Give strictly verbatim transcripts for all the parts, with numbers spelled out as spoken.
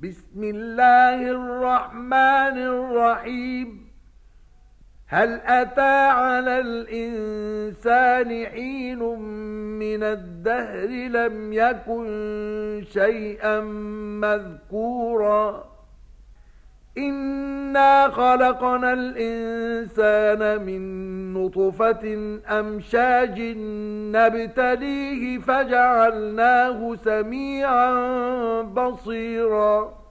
بسم الله الرحمن الرحيم. هل أتى على الإنسان حين من الدهر لم يكن شيئا مذكورا إنا خلقنا الإنسان من نطفة أمشاج نبتليه فجعلناه سميعا بصيرا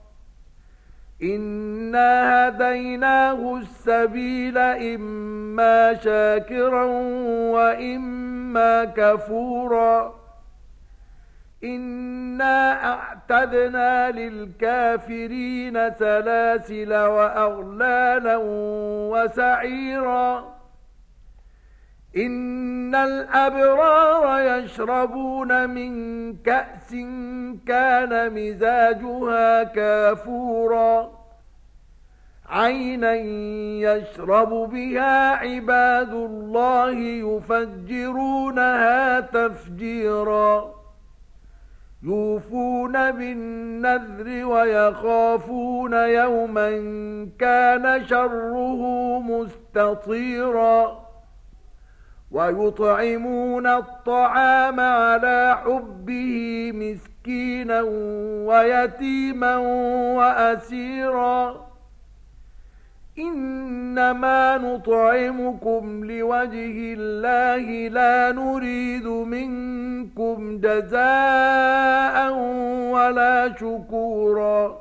إنا هديناه السبيل إما شاكرا وإما كفورا إنا أعتدنا للكافرين سلاسل وأغلالا وسعيرا إن الأبرار يشربون من كأس كان مزاجها كافورا عينا يشرب بها عباد الله يفجرونها تفجيرا يوفون بالنذر ويخافون يوما كان شره مستطيرا ويطعمون الطعام على حبه مسكينا ويتيما وأسيرا إنما نطعمكم لوجه الله لا نريد منكم جزاء ولا شكورا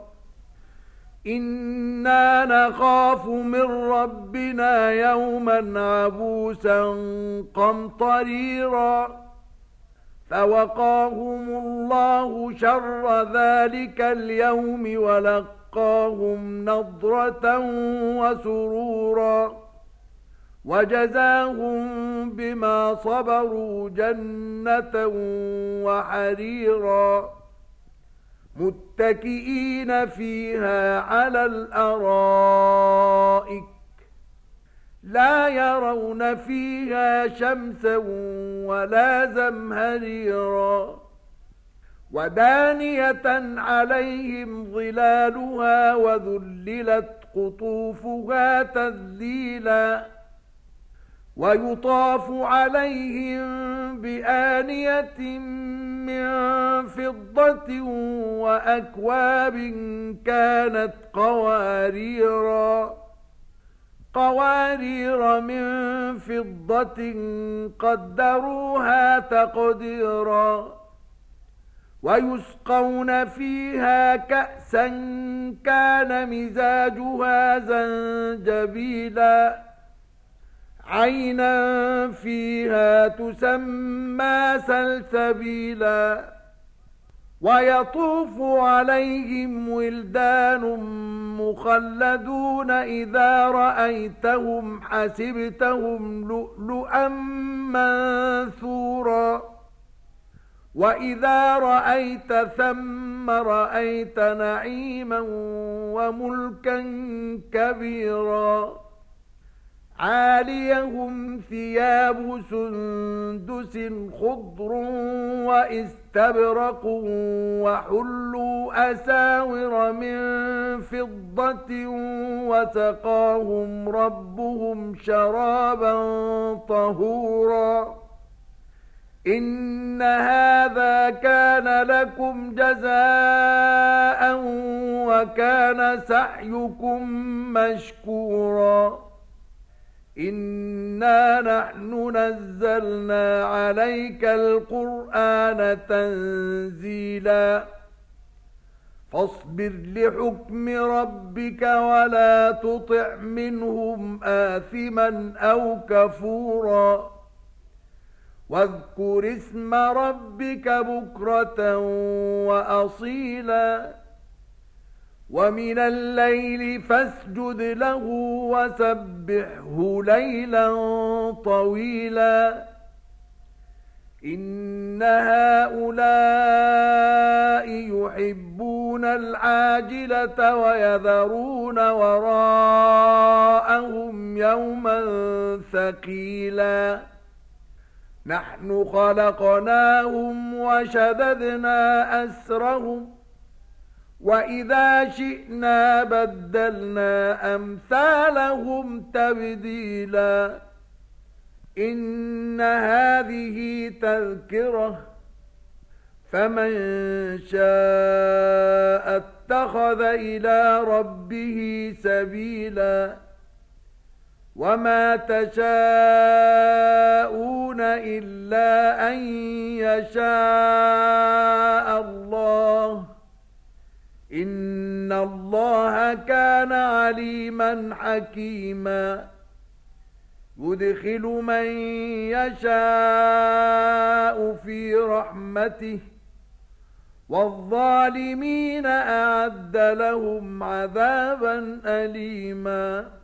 إنا نخاف من ربنا يوما عبوسا قمطريرا فوقاهم الله شر ذلك اليوم ولقاهم نضرة وسرورا وجزاهم بما صبروا جنة وحريرا متكئين فيها على الأرائك لا يرون فيها شمسا ولا زمهريرا ودانية عليهم ظلالها وذللت قطوفها تذليلا ويطاف عليهم بآنية من فضة وأكواب كانت قواريرا قوارير من فضة قدروها تقديرا ويسقون فيها كأسا كان مزاجها زنجبيلا عينا فيها تسمى سلسبيلا ويطوف عليهم ولدان مخلدون إذا رأيتهم حسبتهم لؤلؤا منثورا وإذا رأيت ثم رأيت نعيما وملكا كبيرا عاليهم ثياب سندس خضر واستبرق وحلوا أساور من فضة وسقاهم ربهم شرابا طهورا إن هذا كان لكم جزاء وكان سعيكم مشكورا إنا نحن نزلنا عليك القرآن تنزيلا فاصبر لحكم ربك ولا تطع منهم آثما أو كفورا واذكر اسم ربك بكرة وأصيلا ومن الليل فاسجد له وسبحه ليلا طويلا إن هؤلاء يحبون العاجلة ويذرون وراءهم يوما ثقيلا نحن خلقناهم وشددنا أسرهم وَإِذَا شِئْنَا بَدَّلْنَا أَمْثَالَهُمْ تَبْدِيلًا إِنَّ هَذِهِ تَذْكِرَةٌ فَمَن شَاءَ اتَّخَذَ إِلَى رَبِّهِ سَبِيلًا وَمَا تَشَاءُونَ إِلَّا أَن يَشَاءَ اللَّهُ إِنَّ اللَّهَ كَانَ عَلِيمًا حَكِيمًا يُدْخِلُ مَن يَشَاءُ فِي رَحْمَتِهِ وَالظَّالِمِينَ أَعَدَّ لَهُمْ عَذَابًا أَلِيمًا